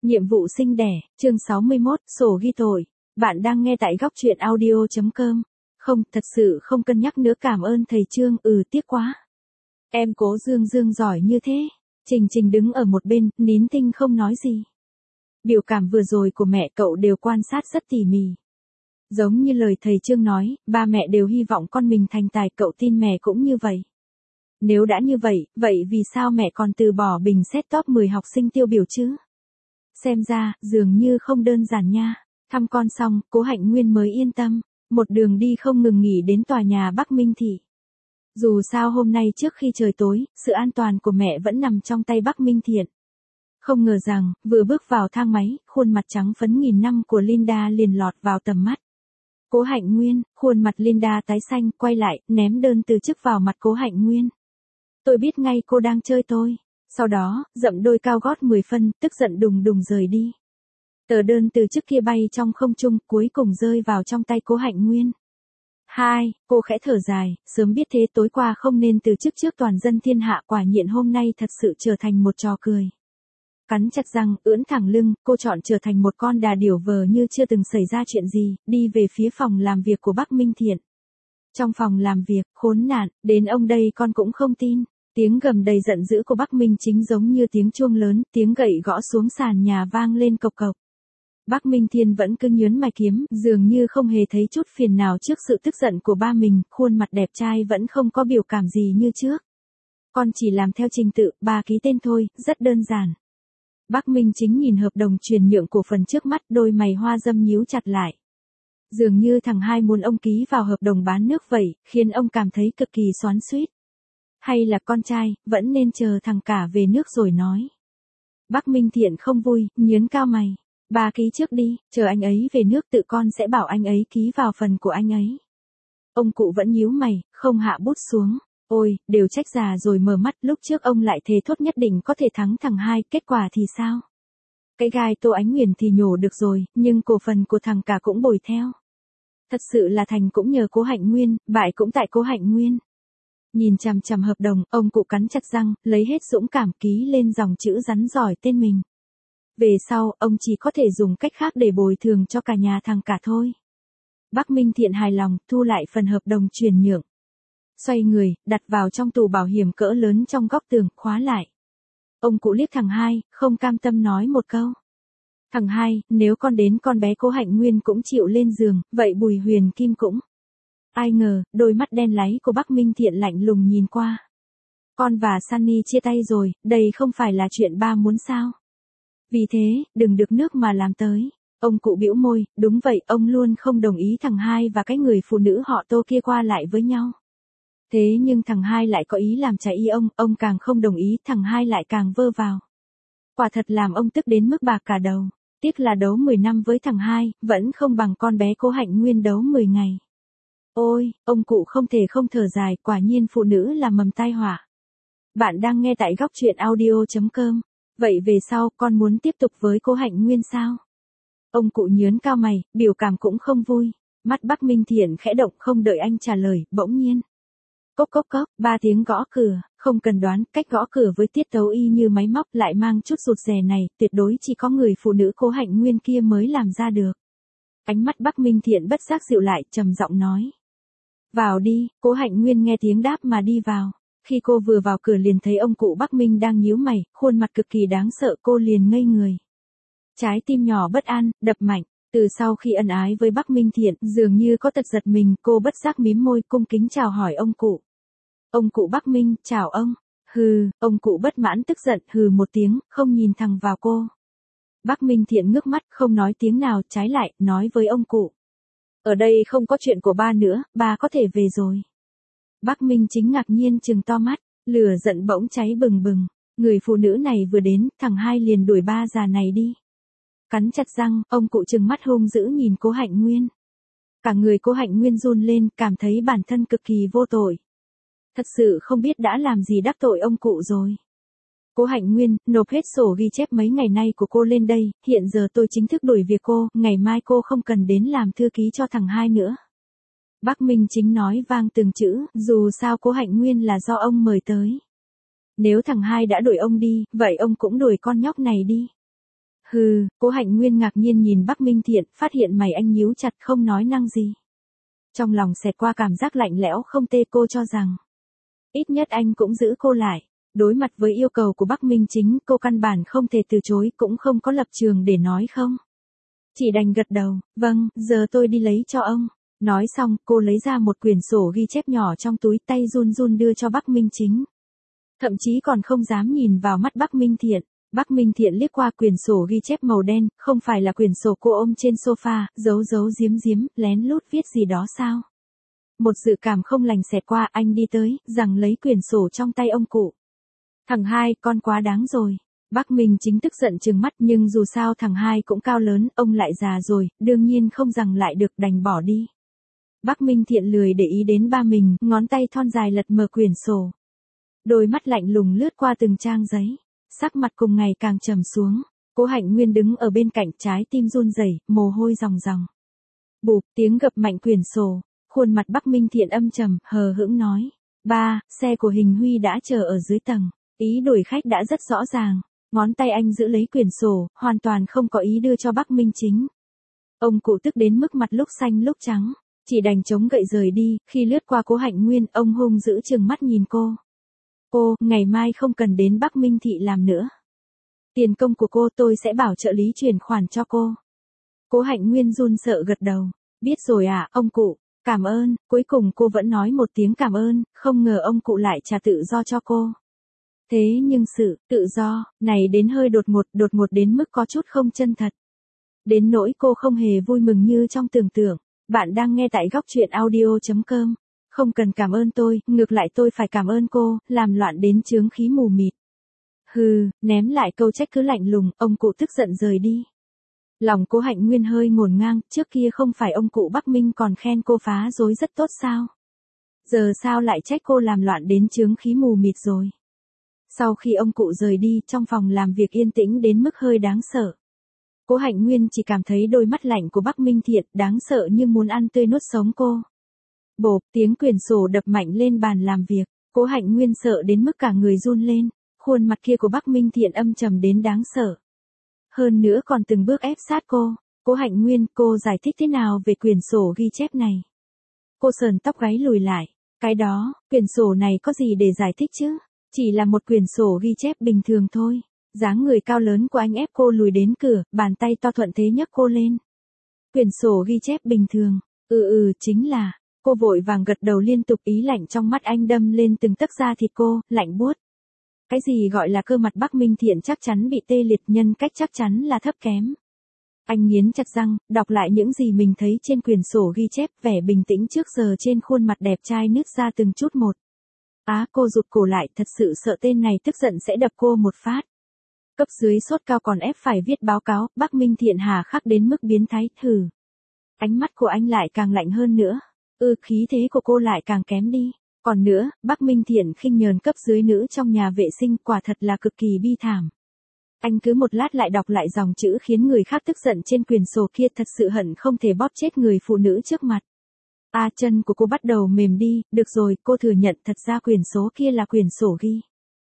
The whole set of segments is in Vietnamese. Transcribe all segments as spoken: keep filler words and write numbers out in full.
Nhiệm vụ sinh đẻ, chương sáu mươi mốt, sổ ghi tội. Bạn đang nghe tại góc truyện audio chấm com. Không, thật sự không cân nhắc nữa, cảm ơn thầy Trương, ừ tiếc quá. Em Cố Dương Dương giỏi như thế. Trình Trình đứng ở một bên, nín thinh không nói gì. Biểu cảm vừa rồi của mẹ cậu đều quan sát rất tỉ mỉ. Giống như lời thầy Trương nói, ba mẹ đều hy vọng con mình thành tài, cậu tin mẹ cũng như vậy. Nếu đã như vậy, vậy vì sao mẹ còn từ bỏ bình xét top mười học sinh tiêu biểu chứ? Xem ra, dường như không đơn giản nha. Thăm con xong, Cố Hạnh Nguyên mới yên tâm. Một đường đi không ngừng nghỉ đến tòa nhà Bắc Minh Thị. Dù sao hôm nay trước khi trời tối, sự an toàn của mẹ vẫn nằm trong tay Bắc Minh Thiện. Không ngờ rằng, vừa bước vào thang máy, khuôn mặt trắng phấn nghìn năm của Linda liền lọt vào tầm mắt. Cố Hạnh Nguyên, khuôn mặt Linda tái xanh, quay lại, ném đơn từ chức vào mặt Cố Hạnh Nguyên. Tôi biết ngay cô đang chơi tôi. Sau đó, dậm đôi cao gót mười phân, tức giận đùng đùng rời đi. Tờ đơn từ chức kia bay trong không trung, cuối cùng rơi vào trong tay Cố Hạnh Nguyên. Hai, cô khẽ thở dài, sớm biết thế tối qua không nên từ chức trước toàn dân thiên hạ, quả nhiên hôm nay thật sự trở thành một trò cười. Cắn chặt răng, ưỡn thẳng lưng, cô chọn trở thành một con đà điểu vờ như chưa từng xảy ra chuyện gì, đi về phía phòng làm việc của Bắc Minh Thiện. Trong phòng làm việc, khốn nạn, đến ông đây con cũng không tin. Tiếng gầm đầy giận dữ của Bắc Minh Chính giống như tiếng chuông lớn, tiếng gậy gõ xuống sàn nhà vang lên cộc cộc. Bắc Minh Thiên vẫn cứ nhớn mày kiếm, dường như không hề thấy chút phiền nào trước sự tức giận của ba mình, khuôn mặt đẹp trai vẫn không có biểu cảm gì như trước. Con chỉ làm theo trình tự, ba ký tên thôi, rất đơn giản. Bắc Minh Chính nhìn hợp đồng chuyển nhượng cổ phần trước mắt, đôi mày hoa dâm nhíu chặt lại. Dường như thằng hai muốn ông ký vào hợp đồng bán nước vậy, khiến ông cảm thấy cực kỳ xoắn xuýt. Hay là con trai, vẫn nên chờ thằng cả về nước rồi nói. Bắc Minh Thiện không vui, nhớn cao mày. Ba ký trước đi, chờ anh ấy về nước tự con sẽ bảo anh ấy ký vào phần của anh ấy. Ông cụ vẫn nhíu mày, không hạ bút xuống. Ôi, đều trách già rồi mở mắt, lúc trước ông lại thề thốt nhất định có thể thắng thằng hai, kết quả thì sao? Cái gai Tô Ánh Nguyền thì nhổ được rồi, nhưng cổ phần của thằng cả cũng bồi theo. Thật sự là thành cũng nhờ Cố Hạnh Nguyên, bại cũng tại Cố Hạnh Nguyên. Nhìn chằm chằm hợp đồng, ông cụ cắn chặt răng, lấy hết dũng cảm ký lên dòng chữ rắn giỏi tên mình. Về sau, ông chỉ có thể dùng cách khác để bồi thường cho cả nhà thằng cả thôi. Bắc Minh Thiện hài lòng, thu lại phần hợp đồng chuyển nhượng. Xoay người, đặt vào trong tủ bảo hiểm cỡ lớn trong góc tường, khóa lại. Ông cụ liếc thằng hai, không cam tâm nói một câu. Thằng hai, nếu con đến con bé Cố Hạnh Nguyên cũng chịu lên giường, vậy Bùi Huyền Kim cũng. Ai ngờ, đôi mắt đen láy của Bắc Minh Thiện lạnh lùng nhìn qua. Con và Sunny chia tay rồi, đây không phải là chuyện ba muốn sao. Vì thế, đừng được nước mà làm tới. Ông cụ bĩu môi, đúng vậy, ông luôn không đồng ý thằng hai và cái người phụ nữ họ Tô kia qua lại với nhau. Thế nhưng thằng hai lại có ý làm trái ý ông, ông càng không đồng ý, thằng hai lại càng vơ vào. Quả thật làm ông tức đến mức bạc cả đầu. Tiếc là đấu mười năm với thằng hai, vẫn không bằng con bé Cố Hạnh Nguyên đấu mười ngày. Ôi, ông cụ không thể không thở dài, quả nhiên phụ nữ là mầm tai họa. Bạn đang nghe tại góc truyện audio chấm com. Vậy về sau, con muốn tiếp tục với Cố Hạnh Nguyên sao? Ông cụ nhớn cao mày, biểu cảm cũng không vui. Mắt Bắc Minh Thiện khẽ động, không đợi anh trả lời, bỗng nhiên. Cốc cốc cốc, ba tiếng gõ cửa, không cần đoán, cách gõ cửa với tiết tấu y như máy móc lại mang chút rụt rè này, tuyệt đối chỉ có người phụ nữ Cố Hạnh Nguyên kia mới làm ra được. Ánh mắt Bắc Minh Thiện bất giác dịu lại, trầm giọng nói. Vào đi, Cố Hạnh Nguyên nghe tiếng đáp mà đi vào. Khi cô vừa vào cửa liền thấy ông cụ Bắc Minh đang nhíu mày, khuôn mặt cực kỳ đáng sợ, cô liền ngây người. Trái tim nhỏ bất an, đập mạnh. Từ sau khi ân ái với Bắc Minh Thiện, dường như có tật giật mình, cô bất giác mím môi, cung kính chào hỏi ông cụ. Ông cụ Bắc Minh, chào ông. Hừ, ông cụ bất mãn tức giận, hừ một tiếng, không nhìn thẳng vào cô. Bắc Minh Thiện ngước mắt, không nói tiếng nào, trái lại, nói với ông cụ. Ở đây không có chuyện của ba nữa, ba có thể về rồi. Bắc Minh Chính ngạc nhiên trừng to mắt, lửa giận bỗng cháy bừng bừng. Người phụ nữ này vừa đến, thằng hai liền đuổi ba già này đi. Cắn chặt răng, ông cụ trừng mắt hung dữ nhìn Cố Hạnh Nguyên. Cả người Cố Hạnh Nguyên run lên, cảm thấy bản thân cực kỳ vô tội. Thật sự không biết đã làm gì đắc tội ông cụ rồi. Cố Hạnh Nguyên, nộp hết sổ ghi chép mấy ngày nay của cô lên đây, hiện giờ tôi chính thức đuổi việc cô, ngày mai cô không cần đến làm thư ký cho thằng hai nữa. Bắc Minh Chính nói vang từng chữ, dù sao Cố Hạnh Nguyên là do ông mời tới. Nếu thằng hai đã đuổi ông đi, vậy ông cũng đuổi con nhóc này đi. Hừ, Cố Hạnh Nguyên ngạc nhiên nhìn Bắc Minh Thiện, phát hiện mày anh nhíu chặt không nói năng gì. Trong lòng xẹt qua cảm giác lạnh lẽo không tê, cô cho rằng ít nhất anh cũng giữ cô lại. Đối mặt với yêu cầu của Bắc Minh Chính, cô căn bản không thể từ chối, cũng không có lập trường để nói không. Chỉ đành gật đầu, vâng, giờ tôi đi lấy cho ông. Nói xong, cô lấy ra một quyển sổ ghi chép nhỏ trong túi, tay run run đưa cho Bắc Minh Chính. Thậm chí còn không dám nhìn vào mắt Bắc Minh Thiện. Bắc Minh Thiện liếc qua quyển sổ ghi chép màu đen, không phải là quyển sổ cô ôm trên sofa, giấu giấu giếm giếm, lén lút viết gì đó sao? Một dự cảm không lành xẹt qua, anh đi tới, rằng lấy quyển sổ trong tay ông cụ. Thằng hai, con quá đáng rồi. Bắc Minh Chính tức giận trừng mắt, nhưng dù sao thằng hai cũng cao lớn, ông lại già rồi, đương nhiên không rằng lại được, đành bỏ đi. Bắc Minh Thiện lười để ý đến ba mình, ngón tay thon dài lật mở quyển sổ. Đôi mắt lạnh lùng lướt qua từng trang giấy, sắc mặt cùng ngày càng trầm xuống. Cố Hạnh Nguyên đứng ở bên cạnh, trái tim run rẩy, mồ hôi ròng ròng. Bụp, tiếng gập mạnh quyển sổ, khuôn mặt Bắc Minh Thiện âm trầm, hờ hững nói: "Ba, xe của Hình Huy đã chờ ở dưới tầng." Ý đuổi khách đã rất rõ ràng. Ngón tay anh giữ lấy quyển sổ, hoàn toàn không có ý đưa cho Bắc Minh Chính. Ông cụ tức đến mức mặt lúc xanh lúc trắng, chỉ đành chống gậy rời đi. Khi lướt qua Cố Hạnh Nguyên, ông hung dữ trừng mắt nhìn cô. "Cô, ngày mai không cần đến Bắc Minh thị làm nữa. Tiền công của cô tôi sẽ bảo trợ lý chuyển khoản cho cô." Cố Hạnh Nguyên run sợ gật đầu. "Biết rồi ạ, ông cụ, cảm ơn." Cuối cùng cô vẫn nói một tiếng cảm ơn, không ngờ ông cụ lại trả tự do cho cô. Thế nhưng sự tự do này đến hơi đột ngột, đột ngột đến mức có chút không chân thật. Đến nỗi cô không hề vui mừng như trong tưởng tượng. Bạn đang nghe tại góc truyện audio chấm com. Không cần cảm ơn tôi, ngược lại tôi phải cảm ơn cô, làm loạn đến chướng khí mù mịt. Hừ, ném lại câu trách cứ lạnh lùng, ông cụ tức giận rời đi. Lòng Cố Hạnh Nguyên hơi ngổn ngang, trước kia không phải ông cụ Bắc Minh còn khen cô phá rối rất tốt sao? Giờ sao lại trách cô làm loạn đến chướng khí mù mịt rồi? Sau khi ông cụ rời đi, trong phòng làm việc yên tĩnh đến mức hơi đáng sợ. Cố Hạnh Nguyên chỉ cảm thấy đôi mắt lạnh của Bắc Minh Thiện đáng sợ như muốn ăn tươi nuốt sống cô. Bộp, tiếng quyển sổ đập mạnh lên bàn làm việc. Cố Hạnh Nguyên sợ đến mức cả người run lên. Khuôn mặt kia của Bắc Minh Thiện âm trầm đến đáng sợ. Hơn nữa còn từng bước ép sát cô. Cố Hạnh Nguyên, cô giải thích thế nào về quyển sổ ghi chép này? Cô sờn tóc gáy lùi lại. Cái đó, quyển sổ này có gì để giải thích chứ? Chỉ là một quyển sổ ghi chép bình thường thôi. Dáng người cao lớn của anh ép cô lùi đến cửa, bàn tay to thuận thế nhấc cô lên. Quyển sổ ghi chép bình thường. Ừ ừ, chính là. Cô vội vàng gật đầu liên tục, ý lạnh trong mắt anh đâm lên từng tấc da thịt cô, lạnh buốt. Cái gì gọi là cơ mặt Bắc Minh Thiện chắc chắn bị tê liệt, nhân cách chắc chắn là thấp kém. Anh nghiến chặt răng, đọc lại những gì mình thấy trên quyển sổ ghi chép, vẻ bình tĩnh trước giờ trên khuôn mặt đẹp trai nứt ra từng chút một. Á, cô rụt cổ lại, thật sự sợ tên này tức giận sẽ đập cô một phát. Cấp dưới sốt cao còn ép phải viết báo cáo, Bắc Minh Thiện hà khắc đến mức biến thái, thử. Ánh mắt của anh lại càng lạnh hơn nữa. Ừ, khí thế của cô lại càng kém đi. Còn nữa, Bắc Minh Thiện khinh nhờn cấp dưới nữ trong nhà vệ sinh, quả thật là cực kỳ bi thảm. Anh cứ một lát lại đọc lại dòng chữ khiến người khác tức giận trên quyển sổ kia, thật sự hận không thể bóp chết người phụ nữ trước mặt. À, chân của cô bắt đầu mềm đi. Được rồi, cô thừa nhận thật ra quyển số kia là quyển sổ ghi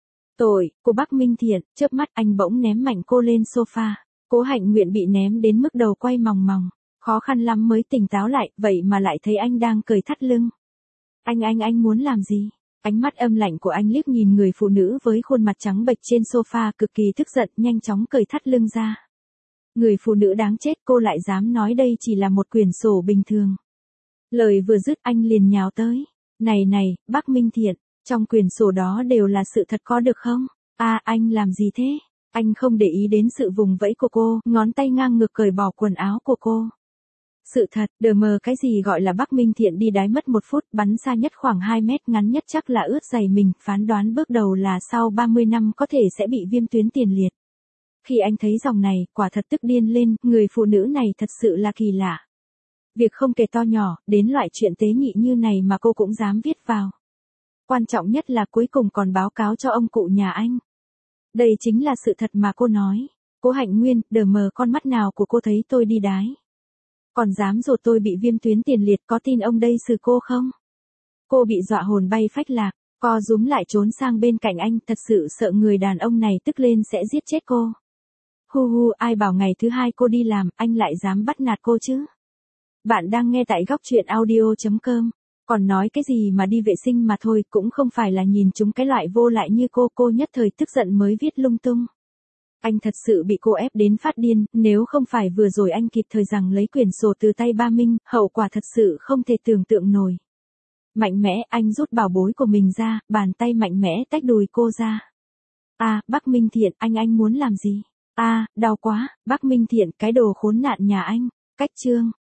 tội của Bắc Minh Thiện. Chớp mắt anh bỗng ném mạnh cô lên sofa. Cố Hạnh Nguyện bị ném đến mức đầu quay mòng mòng, khó khăn lắm mới tỉnh táo lại, vậy mà lại thấy anh đang cởi thắt lưng. Anh anh anh muốn làm gì? Ánh mắt âm lạnh của anh liếc nhìn người phụ nữ với khuôn mặt trắng bệch trên sofa, cực kỳ tức giận, nhanh chóng cởi thắt lưng ra. Người phụ nữ đáng chết, cô lại dám nói đây chỉ là một quyển sổ bình thường. Lời vừa dứt anh liền nhào tới. Này này, Bắc Minh Thiện, trong quyển sổ đó đều là sự thật có được không? À, anh làm gì thế? Anh không để ý đến sự vùng vẫy của cô, ngón tay ngang ngực cởi bỏ quần áo của cô. Sự thật, đờ mờ cái gì gọi là Bắc Minh Thiện đi đái mất một phút, bắn xa nhất khoảng hai mét, ngắn nhất chắc là ướt giày mình, phán đoán bước đầu là sau ba mươi năm có thể sẽ bị viêm tuyến tiền liệt. Khi anh thấy dòng này, quả thật tức điên lên, người phụ nữ này thật sự là kỳ lạ. Việc không kể to nhỏ, đến loại chuyện tế nhị như này mà cô cũng dám viết vào. Quan trọng nhất là cuối cùng còn báo cáo cho ông cụ nhà anh. Đây chính là sự thật mà cô nói. Cố Hạnh Nguyên, đờ mờ con mắt nào của cô thấy tôi đi đái? Còn dám dột tôi bị viêm tuyến tiền liệt, có tin ông đây xử cô không? Cô bị dọa hồn bay phách lạc, co rúm lại trốn sang bên cạnh anh, thật sự sợ người đàn ông này tức lên sẽ giết chết cô. Hu hu, ai bảo ngày thứ hai cô đi làm, anh lại dám bắt nạt cô chứ? Bạn đang nghe tại góc truyện audio.com. Còn nói cái gì mà đi vệ sinh mà thôi, cũng không phải là nhìn chúng cái loại vô lại như cô, cô nhất thời tức giận mới viết lung tung. Anh thật sự bị cô ép đến phát điên, nếu không phải vừa rồi anh kịp thời rằng lấy quyển sổ từ tay ba Minh, hậu quả thật sự không thể tưởng tượng nổi. Mạnh mẽ, anh rút bảo bối của mình ra, bàn tay mạnh mẽ tách đùi cô ra. À, bác Minh Thiện, anh anh muốn làm gì? À, đau quá, bác Minh Thiện, cái đồ khốn nạn nhà anh. Cách chương.